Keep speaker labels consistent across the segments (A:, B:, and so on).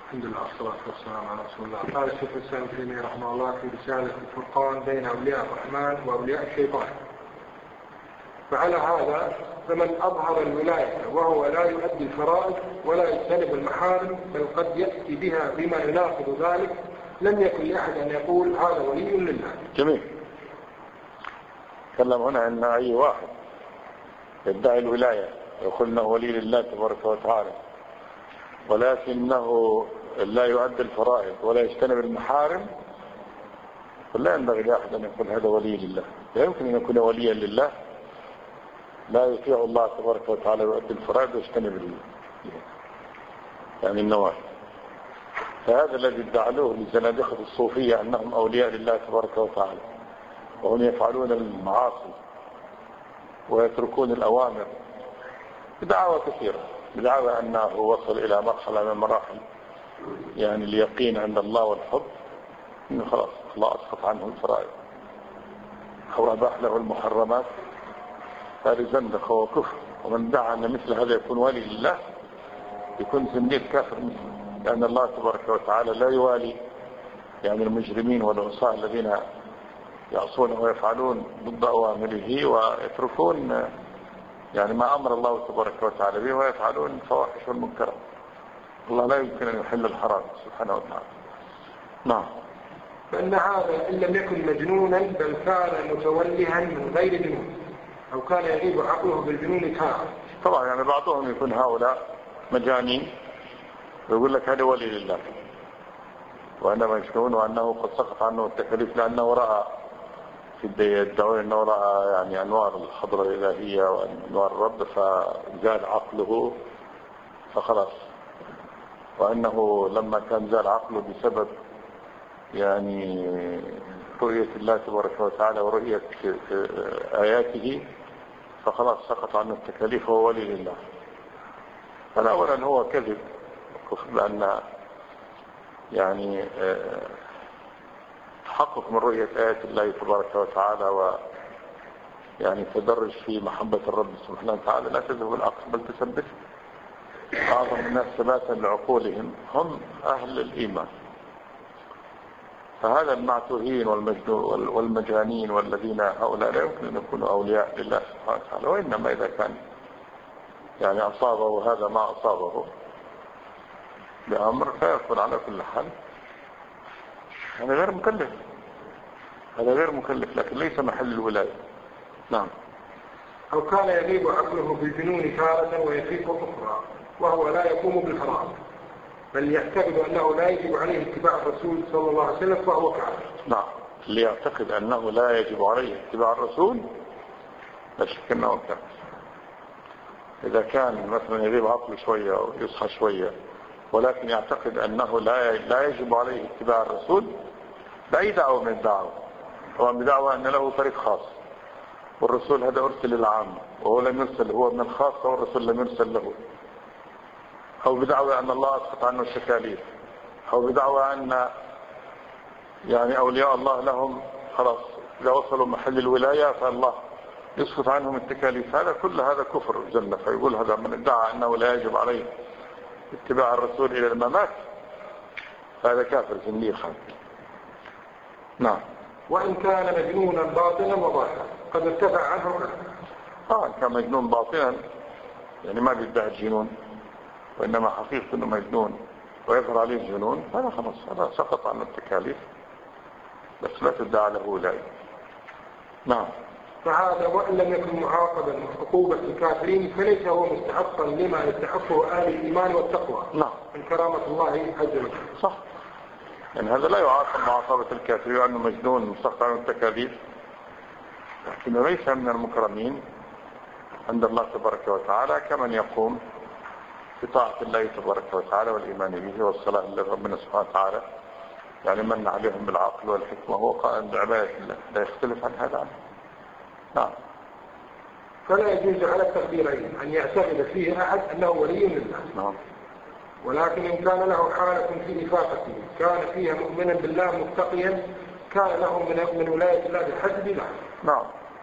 A: الحمد لله والصلاة والسلام على رسول الله. قال الشيخ الإسلام ابن تيمية رحمه الله في رسالة الفرقان بين أولياء الرحمن وأولياء الشيطان. فعلى هذا فمن أظهر الولاية وهو لا يؤدي الفرائض ولا يجتنب المحارم بل قد يأتي بها بما يناقض ذلك لم يكن لأحد أن يقول هذا ولي لله.
B: جميل. تكلم هنا أن أي واحد يدعي الولاية يقول أنه ولي لله تبارك وتعالى ولكنه لا يؤدي الفرائض ولا يجتنب المحارم فلا ينبغي لأحد أن يقول هذا ولي لله. لا يمكن أن يكون وليا لله لا يطيع الله تبارك وتعالى ويؤدي الفرائض ويجتنب يعني النواهي. فهذا الذي ادعوه لزنادقة الصوفية أنهم أولياء لله تبارك وتعالى وهم يفعلون المعاصي ويتركون الأوامر بدعوى كثيرة، بدعوى أنه وصل إلى مرحلة من مراحل يعني اليقين عند الله والحب إنه خلاص الله أسقط عنه الفرائض أو أباح له المحرمات. هذا زندقة وكفر. ومن دعا أن مثل هذا يكون ولي لله يكون زنديق كافر مثله، لأن الله تبارك وتعالى لا يوالي يعني المجرمين والعصاة الذين يعصون ويفعلون ضد أوامره ويتركون يعني ما أمر الله تبارك وتعالى به ويفعلون الفواحش والمنكرات. الله لا يمكن أن يحل الحرام سبحانه وتعالى. نعم.
A: فإن هذا إن لم يكن مجنونا بل كان متولها من غير جنون أو كان يغيب عقله بالجنون تارة.
B: طبعا يعني بعضهم يكون هؤلاء مجانين ويقول لك هذا ولي لله وأنا مجنون وأنه قد سقط عنه التكاليف لأنه رأى في يدعون أنه رأى يعني أنوار الحضرة الإلهية وأنوار الرب فزال عقله فخلاص، وأنه لما كان زال عقله بسبب يعني رؤية الله تبارك وتعالى ورؤية آياته فخلاص سقط عنه التكاليف وهو ولي لله. فالأولا هو كذب لأن يعني تحقق من رؤية آيات الله تبارك وتعالى ويعني تدرج في محبة الرب سبحانه وتعالى لا تذهب العقل بل تثبت. أعظم الناس ثباتا لعقولهم هم أهل الإيمان. فهذا المعتوهين والمجانين والذين هؤلاء لا يمكن أن يكونوا أولياء لله سبحانه وتعالى، وإنما إذا كان يعني أصابه هذا ما أصابه بأمر فيكون على كل حال هذا غير مكلف، هذا غير مكلف لكن ليس محل الولاية. نعم.
A: أو كان يغيب عقله بالجنون تارة ويفيق أخرى وهو لا يقوم بالفرائض بل يعتقد أنه لا يجب عليه اتباع الرسول صلى الله عليه وسلم فهو كافر.
B: نعم. اللي يعتقد أنه لا يجب عليه اتباع الرسول لا شك أنه كافر. إذا كان مثلا يغيب عقله شوية ويصحى شوية ولكن يعتقد أنه لا يجب عليه اتباع الرسول بأي دعوة من الدعوة، هو بدعوة أن له طريق خاص والرسول هذا أرسل للعامة وهو لم يرسل، هو من الخاصة والرسول لم يرسل له، أو بدعوة أن الله أسقط عنه التكاليف، أو بدعوة أن يعني أولياء الله لهم خلاص إذا وصلوا محل الولاية فالله يسقط عنهم التكاليف. هذا كل هذا كفر جنة. فيقول هذا من ادعى أنه لا يجب عليه اتباع الرسول إلى الممات هذا كافر زنديق. نعم.
A: وإن كان مجنونا باطنا وظاهرا قد ارتفع عنه.
B: كان مجنون باطنا يعني ما بيدعي الجنون وإنما حقيقة أنه مجنون ويظهر عليه الجنون هذا خلاص هذا سقط عنه التكاليف بس لا تدعى له ولاية. نعم.
A: فهذا وإن لم يكن معاقبا عقوبة الكافرين فليس هو مستحقا لما يستحقه أهل الإيمان والتقوى.
B: نعم.
A: من كرامة الله عز وجل.
B: صح. يعني هذا لا يعاقب معاقبة الكافرين وأنه مجنون مستحق عنه التكاليف لكنه ليس من المكرمين عند الله تبارك وتعالى كمن يقوم بطاعة الله تبارك وتعالى والإيمان به والصلاة لربنا سبحانه وتعالى يعني من عليهم بالعقل والحكمة هو قائم بعبادة الله لا يختلف عن هذا عنه. نعم.
A: فلا يجوز على التقديرين أن يعتقد فيه أحد أنه ولي لله.
B: نعم.
A: ولكن إن كان له حالة في إفاقته كان فيها مؤمنا بالله متقيا كان له من ولاية الله بالحسب له.
B: نعم.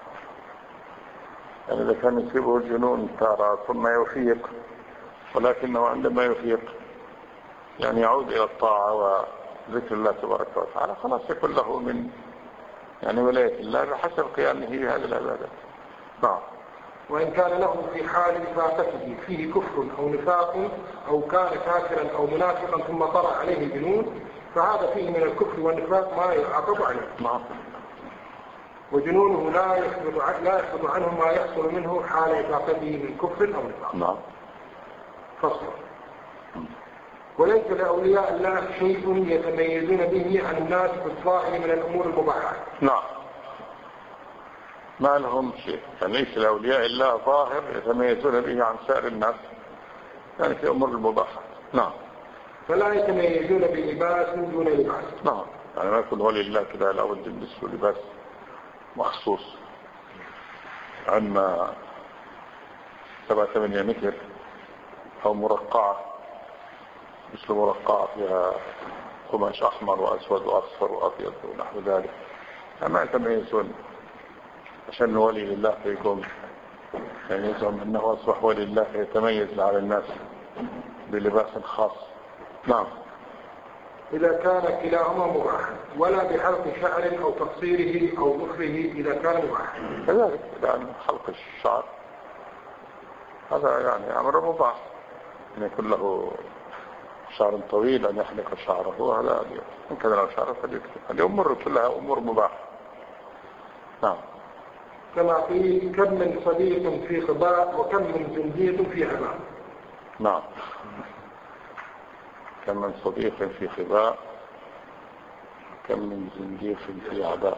B: يعني إذا كان يصيبه الجنون تارة ثم يفيق ولكنه عندما يفيق يعني يعود إلى الطاعة وذكر الله تبارك وتعالى خلاص يكون له من يعني ولاية الله بحسب قيامه بهذه العبادات. نعم.
A: وإن كان له في حال إفاقته فيه كفر أو نفاق أو كان كافرا أو منافقا ثم طلع عليه الجنون فهذا فيه من الكفر والنفاق ما يعاقب عليه.
B: نعم.
A: وجنونه لا يثبت عنه ما يحصل منه حال إفاقته من كفر أو نفاق.
B: نعم.
A: فصل. وليس لأولياء الله شيء يتميزون به عن الناس في الظاهر من الأمور المباحة.
B: نعم. ما لهم شيء، فليس لأولياء الله ظاهر يتميزون به عن سائر الناس يعني في أمور المباحة. نعم.
A: فلا يتميزون بلباس دون لباس.
B: نعم. يعني ما يكون ولي الله كذا لا بد يلبسوا لباس مخصوص عما 7-8 متر أو مرقعة مثل مرقعة فيها قماش أحمر وأسود وأصفر وأبيض ونحو ذلك. ما يتميزون عشان ولي الله فيكون يعني يزعم أنه أصبح ولي الله يتميز على الناس بلباس خاص. نعم.
A: إذا كان كلاهما مباحا ولا بحلق شعر أو تقصيره أو ظفره إذا كان مباحا.
B: كذلك يعني حلق الشعر هذا يعني أمر مباح أن يكون له شعر طويل أن يحلق شعره هذا إن كان له شعر فليكتب. هذه أمور كلها أمور مباحة. نعم.
A: كما قيل كم من صديق في خباء وكم من زنديق في عباء.
B: نعم. كم من صديق في خباء كم من زنديق في عباء.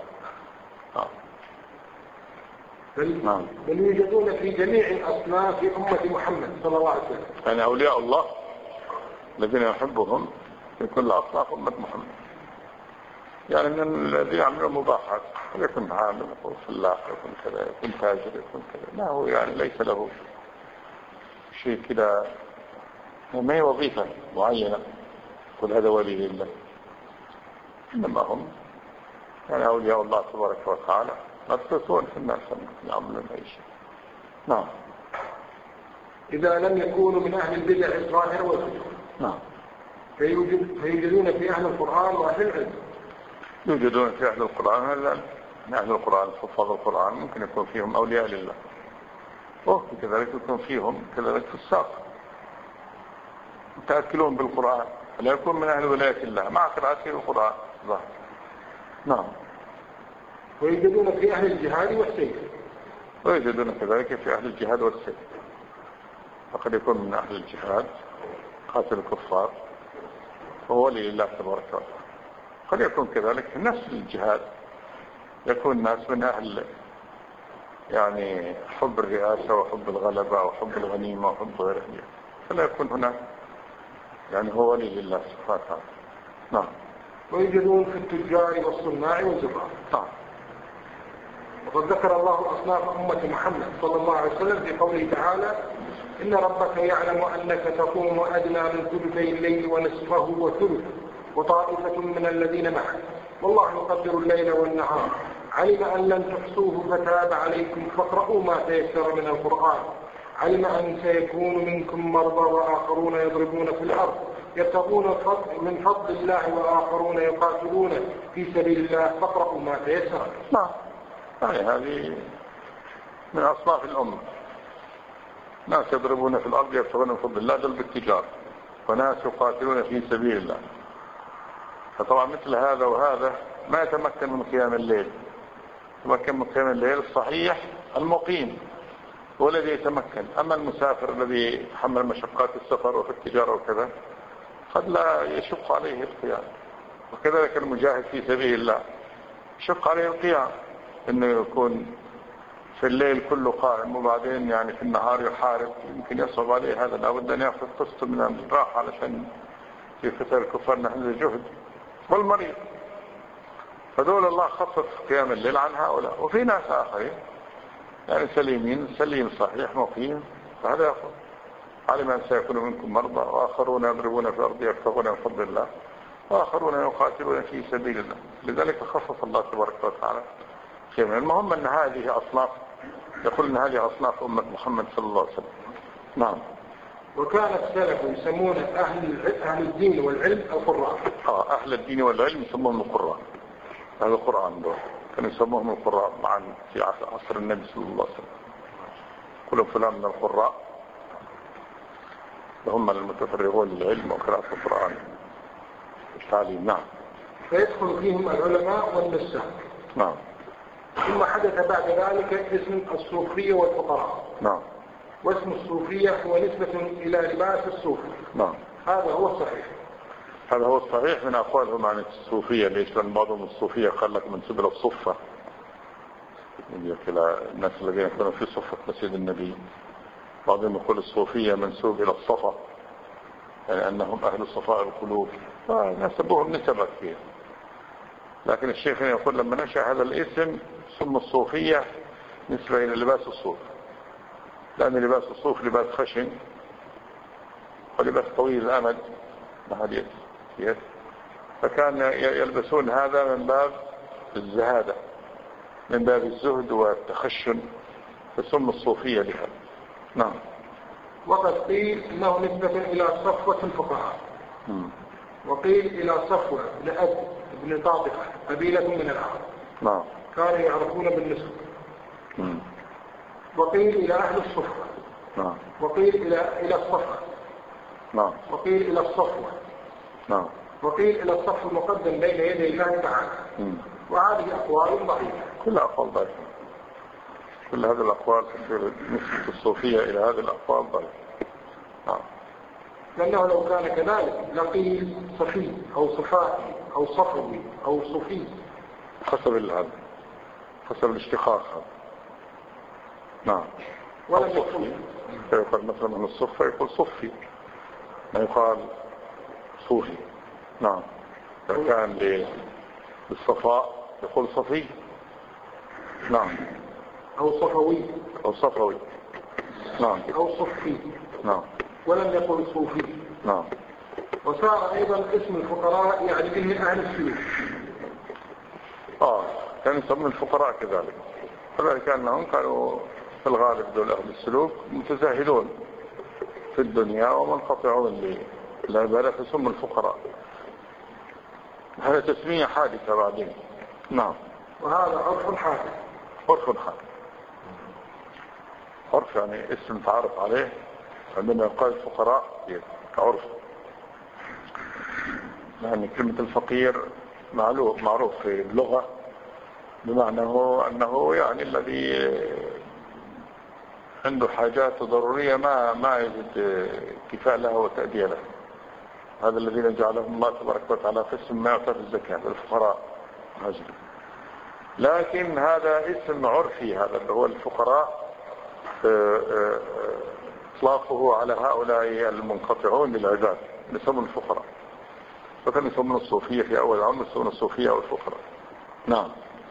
B: نعم.
A: بل يوجدون في جميع الأصناف في أمة محمد صلى الله عليه وسلم.
B: يعني أولياء الله الذين يحبهم في كل أصناف أمة محمد يعني من الذين يعملون مباحات يكون عامل يكون فلاح يكون كذا يكون تاجر يكون كذا لا هو يعني ليس له شيء كذا ما هي وظيفة معينة كل هذا ولي الله إنما هم يعني أولياء الله تبارك وتعالى مبسوطون في الناس يعملون أي شيء. نعم.
A: إذا لم يكونوا من أهل البدع الظاهر والفجور.
B: نعم.
A: فيوجدون في أهل القرآن وأهل العلم.
B: يوجدون في أهل القرآن من أهل القرآن حفاظ القرآن ممكن يكون فيهم أولياء لله وكذلك يكون فيهم كذلك في الساق متأكلون بالقرآن لا يكون من أهل ولاية الله مع قراءته القرآن ظاهر. نعم.
A: ويوجدون في أهل الجهاد والسيف.
B: ويوجدون كذلك في أهل الجهاد والسيف فقد يكون من أهل الجهاد قاتل الكفار وهو ولي الله تبارك وتعالى. قد يكون كذلك في نفس الجهاد يكون ناس من أهل يعني حب الرئاسة وحب الغلبة وحب الغنيمة وحب غيره فلا يكون هناك يعني هو ولي الله سبحانه وتعالى. نعم.
A: ويوجدون في التجار والصناع والزبائن.
B: نعم.
A: وقد ذكر الله أصناف أمة محمد صلى الله عليه وسلم في قوله تعالى إن ربك يعلم أنك تقوم أدنى من ثلثي الليل ونصفه وثلثه وطائفة من الذين معك والله يقدر الليل والنهار علم أن لن تحصوه فتاب عليكم فاقرؤوا ما تيسر من القرآن علم أن سيكون منكم مرضى وآخرون يضربون في الأرض يبتغون من فضل الله وآخرون يقاتلون في سبيل الله فاقرؤوا ما تيسر.
B: نعم. يعني هذه من أصناف الأمة ناس يضربون في الأرض يبتغون من فضل الله دل بالتجار وناس يقاتلون في سبيل الله. فطبعا مثل هذا وهذا ما يتمكن من قيام الليل. يتمكن من قيام الليل الصحيح المقيم هو الذي يتمكن. أما المسافر الذي يحمل مشقات السفر وفي التجارة وكذا قد لا يشق عليه القيام. وكذلك المجاهد في سبيل الله يشق عليه القيام انه يكون في الليل كله قائم وبعدين يعني في النهار يحارب يمكن يصعب عليه هذا. لابد ان ياخذ قسط من الراحه علشان في قتال الكفار نحن جهد. والمريض فدول الله خفف قيام الليل عن هؤلاء. وفي ناس اخرين يعني سليم صحيح مقيم فهذا ياخذ علم ان سيكون منكم مرضى واخرون يضربون في الارض يبتغون من فضل الله واخرون يقاتلون في سبيل الله. لذلك خفف الله تبارك وتعالى. المهم ان هذه اصناف يقول ان هذه اصناف امه محمد صلى الله عليه وسلم. نعم.
A: وكان السلف يسمون أهل الدين والعلم القراء.
B: أهل الدين والعلم يسموهم القراء. هذا القرآن دول كانوا يسموهم القراء معا في عصر النبي صلى الله عليه وسلم. كل فلان من القراء هم المتفرغون للعلم وقراءة القرآن والتعليم. نعم.
A: فيدخل فيهم العلماء والنساء.
B: نعم.
A: ثم حدث بعد ذلك اسم الصوفية والفقراء.
B: نعم.
A: واسم الصوفية هو نسبة إلى لباس الصوفي.
B: نعم.
A: هذا هو الصحيح.
B: هذا هو الصحيح من أقوالهم عن الصوفية. ليش؟ لأن بعضهم الصوفية قال لك منسوب إلى الصفة، الناس الذين كانوا في صفة مسجد النبي. بعضهم يقول الصوفية منسوب إلى الصفا، يعني أنهم أهل صفاء القلوب، فنسبوهم نسبة كثير. لكن الشيخ يقول لما نشأ هذا الاسم ثم الصوفية نسبة إلى لباس الصوف، لأن لباس الصوف لباس خشن ولباس طويل الأمد مع اليد، فكان يلبسون هذا من باب الزهادة، من باب الزهد والتخشن، فسموا الصوفية لها. نعم.
A: وقد قيل إنه نسبة إلى صفوة الفقهاء، وقيل إلى صفوة بن طابقة قبيلة من العرب.
B: نعم.
A: كانوا يعرفون بالنسبة. وقيل إلى أهل الصفة.
B: نعم.
A: وقيل إلى الصفة.
B: نعم.
A: وقيل إلى الصفوة.
B: نعم.
A: وقيل إلى الصف المقدم بين يدي الله تعالى. وهذه أقوال ضعيفة.
B: كل أقوال ضعيفة. كل هذه الأقوال نسبة الصوفية إلى هذه الأقوال ضعيفة. نعم.
A: لأنه لو كان كذلك لقيل صفي أو صفائي أو صفوي أو صفي،
B: حسب الاشتقاق هذا. نعم.
A: ولا صفي.
B: يقول مثلا من الصفة يقول صفي، ما يقال صوفي. نعم. إذا كان للصفاء يقول صفي. نعم.
A: أو صفوي.
B: نعم.
A: أو صفي.
B: نعم.
A: ولم يقل صوفي.
B: نعم.
A: وصار أيضا اسم الفقراء يعني به أهل السلوك.
B: كانوا يسمون الفقراء كذلك، فذلك أنهم كانوا في الغالب دول أهل السلوك متزاهدون في الدنيا ومنقطعون للعبادة، فسموا الفقراء. هذا تسمية حادثة بعدين. نعم.
A: وهذا عرف حادث.
B: عرف يعني اسم تعرف عليه، عندما يقال الفقراء كعرف. يعني كلمة الفقير معروف في اللغة بمعنى أنه يعني الذي عنده حاجات ضرورية ما يجد كفاء لها وتأدية لها. هذا الذين جعلهم الله تبارك وتعالى في اسم ما يعطى الزكاة الفقراء. لكن هذا اسم عرفي، هذا اللي هو الفقراء اطلاقه على هؤلاء المنقطعون للعباد يسمون الفقراء، فكانوا يسمون الصوفية في أول الأمر يسمون الصوفية أو الفقراء. نعم.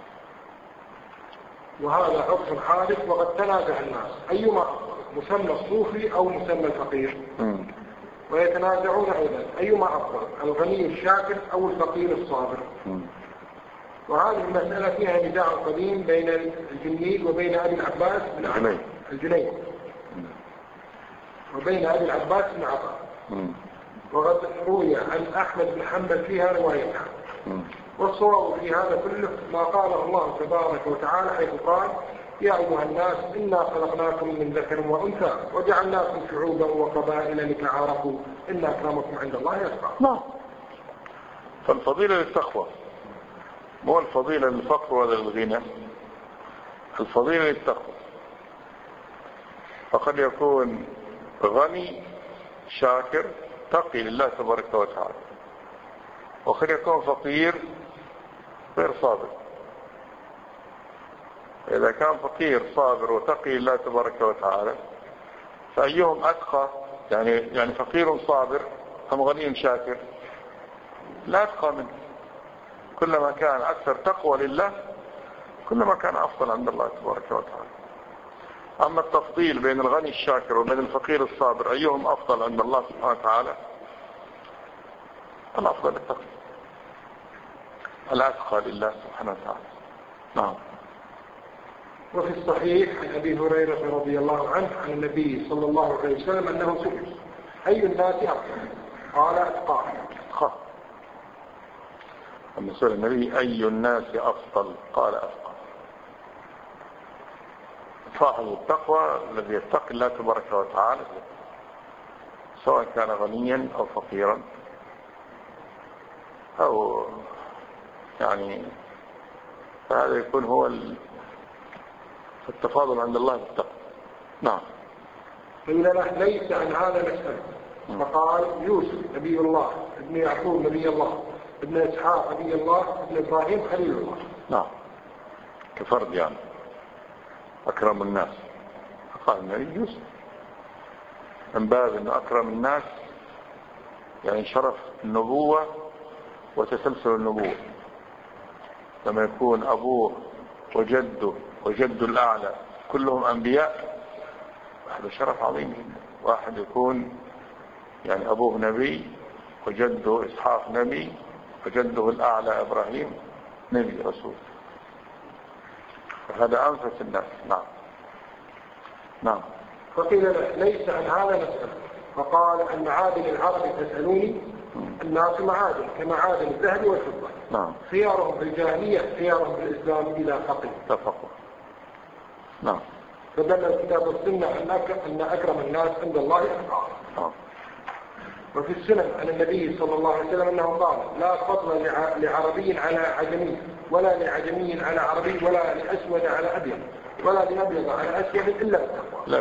A: وهذا عرف حادث، وقد تنازع الناس أيما مسمى الصوفي أو مسمى الفقير. ويتنازعون أيضا أيما أفضل، الغني الشاكر أو الفقير الصابر. وهذه المسألة فيها نزاع قديم بين الجنيد وبين أبي العباس بن الجنيد وبين أبي العباس بن عطاء. وقد روي عن أحمد بن حنبل فيها روايتها. والصواب في هذا كله ما قاله الله تبارك وتعالى حيث قال: يا أيها الناس إنا خلقناكم من ذكر وأنثى وجعلناكم شعوبا وقبائل لتعارفوا إن أكرمكم عند الله أتقاكم.
B: فالفضيلة للتقوى، مو الفضيلة للفقر ولا للغنى، الفضيلة للتقوى. فقد يكون غني شاكر تقي لله تبارك وتعالى، وقد يكون فقير غير صابر. إذا كان فقير صابر وتقي لله تبارك وتعالى فأيهم أتقى؟ يعني فقير صابر أم غني شاكر؟ لا أتقى منه. كلما كان أكثر تقوى لله كلما كان أفضل عند الله تبارك وتعالى. أما التفضيل بين الغني الشاكر وبين الفقير الصابر أيهم أفضل عند الله سبحانه وتعالى؟ الأفضل التقوى الأتقى لله سبحانه وتعالى. نعم.
A: وفي الصحيح عن أبي هريرة رضي الله عنه عن النبي صلى الله عليه وسلم أنه سئل: أي الناس أفضل؟ قال أتقاهم.
B: لما سئل النبي أي الناس أفضل قال أتقى. صاحب التقوى الذي يتقي الله تبارك وتعالى سواء كان غنيا أو فقيرا أو يعني فهذا يكون هو التفاضل عند الله بالتقوى. نعم.
A: قيل له ليس عن هذا نسأل. فقال يوسف نبي الله، ابن يعقوب نبي الله، ابن إسحاق نبي الله، ابن إبراهيم خليل الله.
B: نعم كفرد يعني أكرم الناس. فقال النبي يوسف من باب أنه أكرم الناس يعني شرف النبوة وتسلسل النبوة. لما يكون أبوه وجده وجد الأعلى كلهم أنبياء هذا شرف عظيم جدا. واحد يكون يعني أبوه نبي وجده إسحاق نبي وجده الأعلى إبراهيم نبي رسول، فهذا أنفس الناس. نعم. نعم.
A: فقيل له ليس عن هذا نسأل. فقال عن معادن العرب تسألوني. الناس معادن كمعادن الذهب والفضة.
B: نعم.
A: خيارهم في الجاهلية خيارهم في الإسلام إلى فقه.
B: نعم.
A: فدل الكتاب والسنة أن أكرم الناس عند الله أتقاهم. وفي السنن عن النبي صلى الله عليه وسلم أنه قال لا فضل لعربي على عجمي ولا لعجمي على عربي ولا لأسود على أبيض ولا لأبيض على أسود إلا التقوى.
B: لا.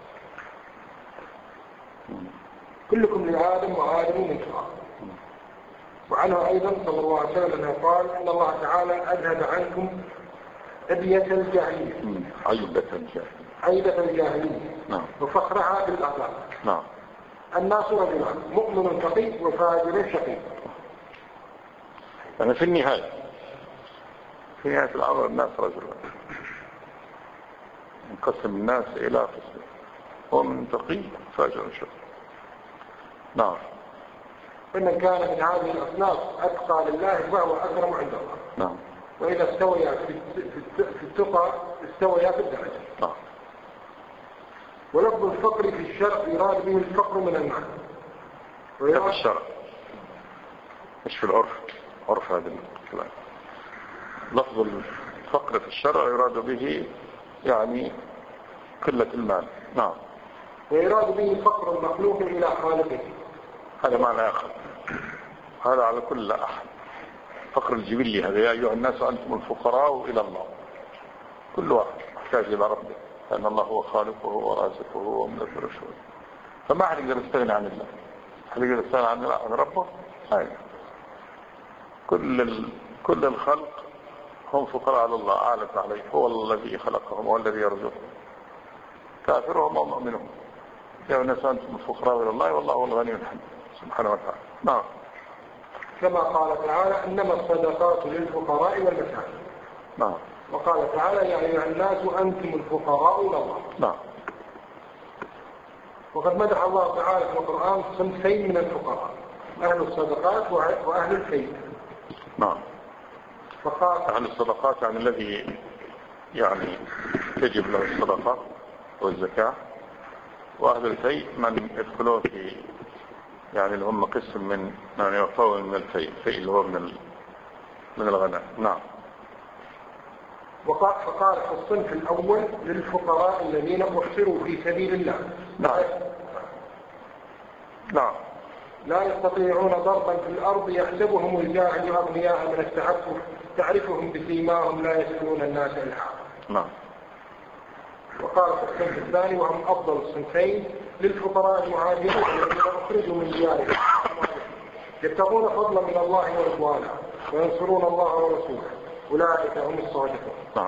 A: كلكم لآدم وآدم من تراب. وعنه أيضا صلى الله عليه وسلم أنه قال إن الله تعالى أذهب عنكم أبية الجاهلية. عيبة الجاهلية.
B: نعم.
A: وفخرها بالأخلاق.
B: نعم.
A: الناس رجلان مؤمن تقي وفاجر شقي.
B: أنا في نهاية الأمر الناس رجلان انقسم الناس إلى قسم مؤمن تقي فاجر شقي. نعم.
A: فمن كان من هذه الأصناف أتقى لله فهو أكرم عند الله.
B: نعم.
A: وإذا استويا في التقى استويا في الدرجة.
B: نعم.
A: ولفظ الفقر في الشرع يراد به الفقر من المال.
B: في الشرع مش في العرف. عرف هذا الكلام. لفظ الفقر في الشرع يراد به يعني قلة المال. نعم.
A: ويراد به فقر المخلوق إلى خالقه.
B: هذا معنى آخر. هذا على كل أحد. فقر الجبلي هذا يا أيها الناس أنتم الفقراء إلى الله. كل واحد محتاج إلى ربه لأن الله هو خالقه ورازقه ومدبر الشؤون. فما حد يقدر يستغني عن الله. حد يقدر يستغني عن ربه؟ هاي. كل الخلق هم فقراء على الله أعلت عليه. هو الذي خلقهم والذي يرزقهم كافرهم ومؤمنهم. يا الناس أنتم الفقراء إلى الله والله هو الغني الحميد سبحانه وتعالى. نعم.
A: كما قال تعالى إنما الصدقات للفقراء والمساكين.
B: نعم.
A: وقال تعالى يا أيها الناس أنتم الفقراء إلى الله.
B: نعم.
A: وقد مدح الله تعالى في القرآن صنفين من الفقراء أهل الصدقات وأهل الفيء.
B: نعم.
A: فقال
B: أهل الصدقات يعني الذي يعني تجب له الصدقة والزكاة، وأهل الفيء من يدخلون في يعني اللي هم قسم من يعني يعطون من الفيء اللي هو من الغنم. نعم.
A: فقال في الصنف الأول للفقراء الذين أحصروا في سبيل الله.
B: نعم. نعم.
A: لا يستطيعون ضربا في الأرض يحسبهم الجاهل أغنياء من التعفف تعرفهم بسيماهم لا يسألون الناس إلحافا.
B: نعم.
A: وقال في الصنف الثاني وهم أفضل الصنفين للفقراء المهاجرين الذين أخرجوا من ديارهم يبتغون فضلا من الله ورضوانه وينصرون الله ورسوله أولئك هم الصادقون.
B: نعم.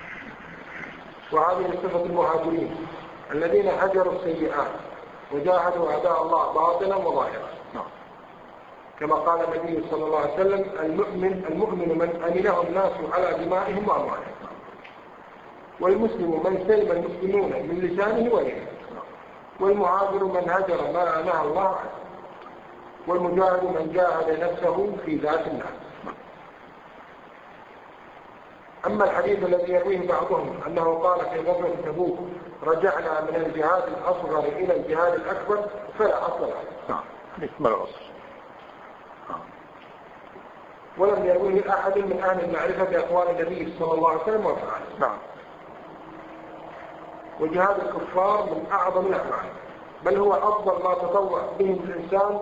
A: وهذه صفة المهاجرين الذين هجروا السيئات وجاهدوا أعداء الله باطنا وظاهرا.
B: نعم.
A: كما قال النبي صلى الله عليه وسلم المؤمن من أمنه الناس على دمائهم وأموالهم، والمسلم من سلم المسلمون من لسانه ويده، والمهاجر من هجر ما نهى الله عنه، والمجاهد من جاهد نفسه في ذات الناس. أما الحديث الذي يرويه بعضهم أنه قال في غزوة تبوك رجعنا من الجهاد الأصغر إلى الجهاد الأكبر فلا أصل له.
B: ما الأصل؟
A: ولم يرويه أحد من أهل المعرفة بأقوال النبي صلى الله عليه وسلم وفعله.
B: نعم.
A: وجهاد الكفار من أعظم الأعمال، بل هو أفضل ما تطوع به الإنسان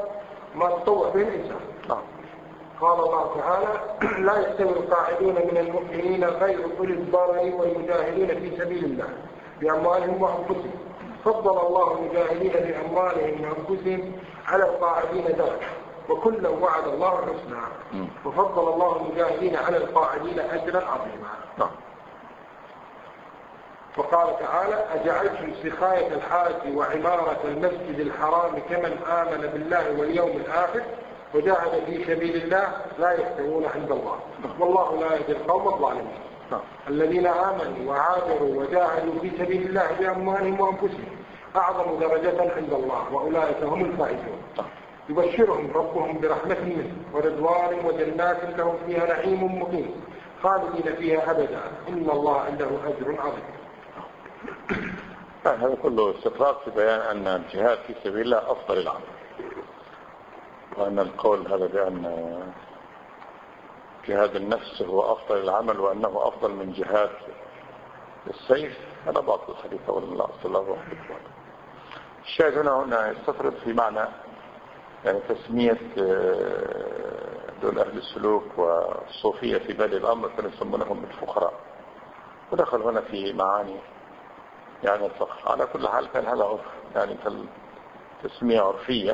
B: نعم.
A: قال الله تعالى لا يستوي القاعدون من المؤمنين غير أولي الضرر والمجاهدين في سبيل الله بأموالهم وأنفسهم فضل الله المجاهدين بأموالهم وأنفسهم على القاعدين درجة وكلا وعد الله الحسنى وفضل الله المجاهدين على القاعدين أجرا عظيما. وقال تعالى أجعلتم سقاية الحاج وعمارة المسجد الحرام كمن آمن بالله واليوم الآخر وجاهد في سبيل الله لا يستوون عند الله والله لا يهدي القوم الظالمين. الذين آمنوا وهاجروا وجاهدوا في سبيل الله بأموالهم وأنفسهم أعظم درجة عند الله وأولئك هم الفائزون. يبشرهم ربهم برحمة منه ورضوان وجنات لهم فيها نعيم مقيم خالدين فيها أبدا إن الله عنده أجر عظيم.
B: هذا كله استطراد في بيان أن الجهاد في سبيل الله أفضل العمل، وأن القول هذا بأن جهاد النفس هو أفضل العمل وأنه أفضل من جهاد السيف هذا باطل الحديث أولا الله صلى الله عليه وسلم. الشاهد هنا يستطرد في معنى يعني تسمية دول أهل السلوك والصوفية في بادئ الأمر كانوا يسمونهم الفقراء، ودخل هنا في معاني يعني الفقر. على كل حال كان هذا عرف يعني تسمية عرفية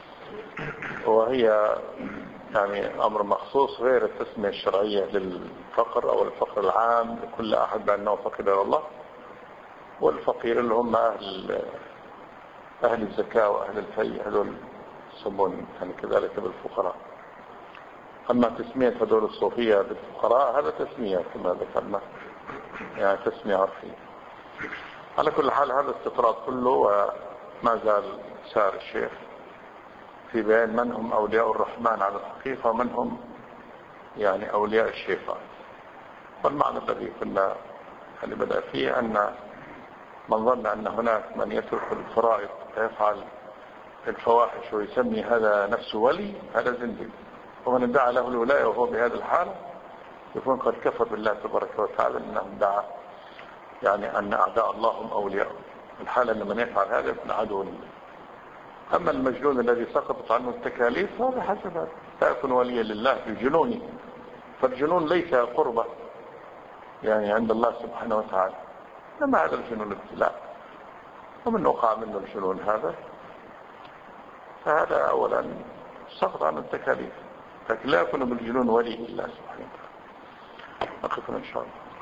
B: وهي يعني أمر مخصوص غير التسمية الشرعية للفقر أو الفقر العام لكل أحد بأنه فقير إلى الله، والفقير اللي هم أهل الزكاة وأهل الفي هذول يسمون يعني كذلك بالفقراء. أما تسمية هذول الصوفية بالفقراء هذا تسمية كما ذكرنا يعني تسمية عرفية. على كل حال هذا استطراد كله وما زال سار الشيخ في بيان من هم أولياء الرحمن على الحقيقة ومن هم يعني أولياء الشيطان. والمعنى الذي كنا اللي بدأ فيه أن من ظن أن هناك من يترك الفرائض ويفعل الفواحش ويسمي هذا نفسه ولي هذا زنديق، ومن ادعى له الولاية وهو بهذا الحال يكون قد كفر بالله تبارك وتعالى أنه ادعى يعني أن أعداء الله هم أولياء. الحالة أن من يفعل هذا يكون عدو لله. أما المجنون الذي سقطت عنه التكاليف هذا حسب هذا لا يكون وليا لله بجنونه، فالجنون ليس قربة يعني عند الله سبحانه وتعالى، أما هذا الجنون ابتلاء ومن وقع منه الجنون هذا فهذا أولا سقط عن التكاليف، لكن لا يكون بالجنون ولي لله سبحانه وتعالى. أقفنا إن شاء الله.